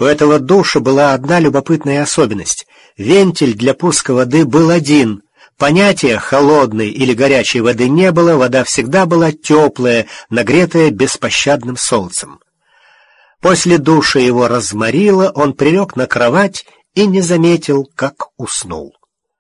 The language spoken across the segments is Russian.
У этого душа была одна любопытная особенность. Вентиль для пуска воды был один. Понятия холодной или горячей воды не было, вода всегда была теплая, нагретая беспощадным солнцем. После душа его разморило, он прилег на кровать и не заметил, как уснул.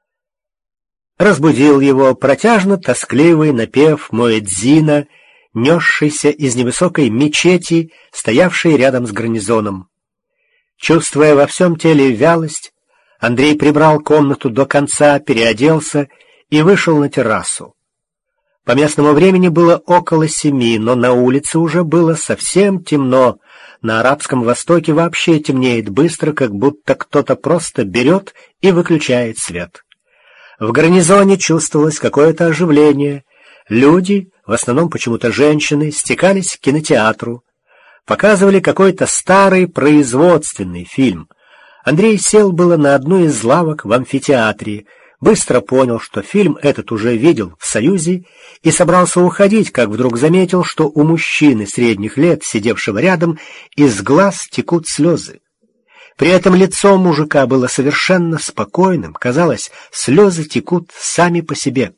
Разбудил его протяжно-тоскливый напев муэдзина, несшийся из невысокой мечети, стоявшей рядом с гарнизоном. Чувствуя во всем теле вялость, Андрей прибрал комнату до конца, переоделся и вышел на террасу. По местному времени было около 7, но на улице уже было совсем темно. На Арабском Востоке вообще темнеет быстро, как будто кто-то просто берет и выключает свет. В гарнизоне чувствовалось какое-то оживление. Люди, в основном почему-то женщины, стекались к кинотеатру. Показывали какой-то старый производственный фильм. Андрей сел было на одну из лавок в амфитеатре, быстро понял, что фильм этот уже видел в Союзе, и собрался уходить, как вдруг заметил, что у мужчины средних лет, сидевшего рядом, из глаз текут слезы. При этом лицо мужика было совершенно спокойным, казалось, слезы текут сами по себе.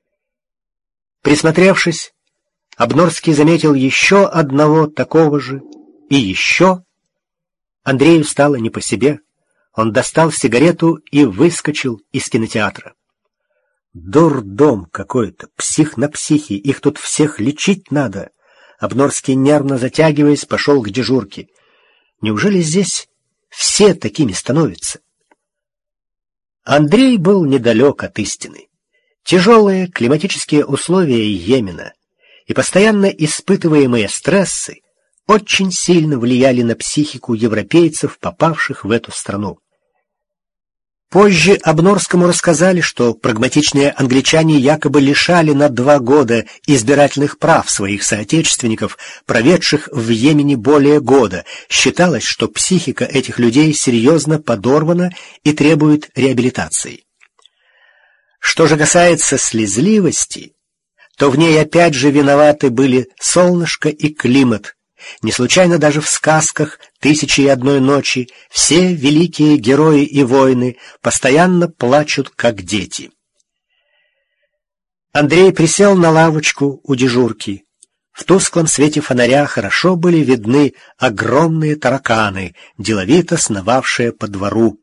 Присмотревшись, Обнорский заметил еще одного такого же, и еще. Андрею стало не по себе. Он достал сигарету и выскочил из кинотеатра. Дурдом какой-то, псих на психе, их тут всех лечить надо. Обнорский, нервно затягиваясь, пошел к дежурке. Неужели здесь все такими становятся? Андрей был недалек от истины. Тяжелые климатические условия Йемена и постоянно испытываемые стрессы очень сильно влияли на психику европейцев, попавших в эту страну. Позже Обнорскому рассказали, что прагматичные англичане якобы лишали на 2 года избирательных прав своих соотечественников, проведших в Йемене более года. Считалось, что психика этих людей серьезно подорвана и требует реабилитации. Что же касается слезливости, то в ней опять же виноваты были солнышко и климат. Не случайно даже в сказках «Тысячи и одной ночи» все великие герои и воины постоянно плачут, как дети. Андрей присел на лавочку у дежурки. В тусклом свете фонаря хорошо были видны огромные тараканы, деловито сновавшие по двору.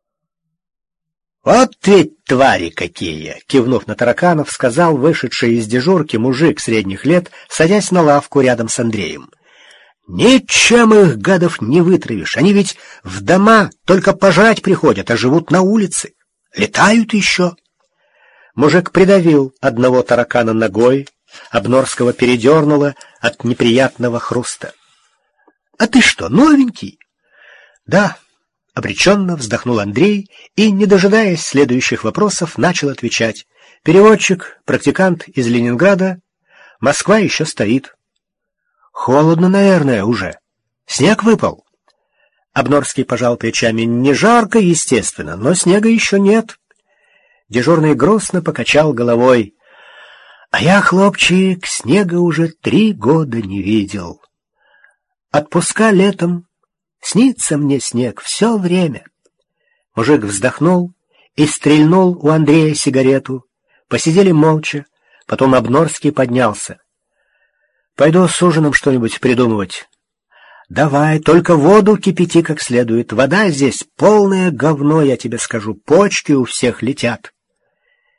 «Вот ведь твари какие!» — кивнув на тараканов, сказал вышедший из дежурки мужик средних лет, садясь на лавку рядом с Андреем. «Ничем их, гадов, не вытравишь. Они ведь в дома только пожрать приходят, а живут на улице. Летают еще». Мужик придавил одного таракана ногой, Обнорского передернуло от неприятного хруста. «А ты что, новенький?» «Да», — обреченно вздохнул Андрей и, не дожидаясь следующих вопросов, начал отвечать. «Переводчик, практикант из Ленинграда. Москва еще стоит». «Холодно, наверное, уже. Снег выпал?» Обнорский пожал плечами. «Не жарко, естественно, но снега еще нет». Дежурный грустно покачал головой. «А я, хлопчик, снега уже 3 года не видел. Отпуска летом. Снится мне снег все время». Мужик вздохнул и стрельнул у Андрея сигарету. Посидели молча. Потом Обнорский поднялся. «Пойду с ужином что-нибудь придумывать». «Давай, только воду кипяти как следует. Вода здесь полное говно, я тебе скажу. Почки у всех летят».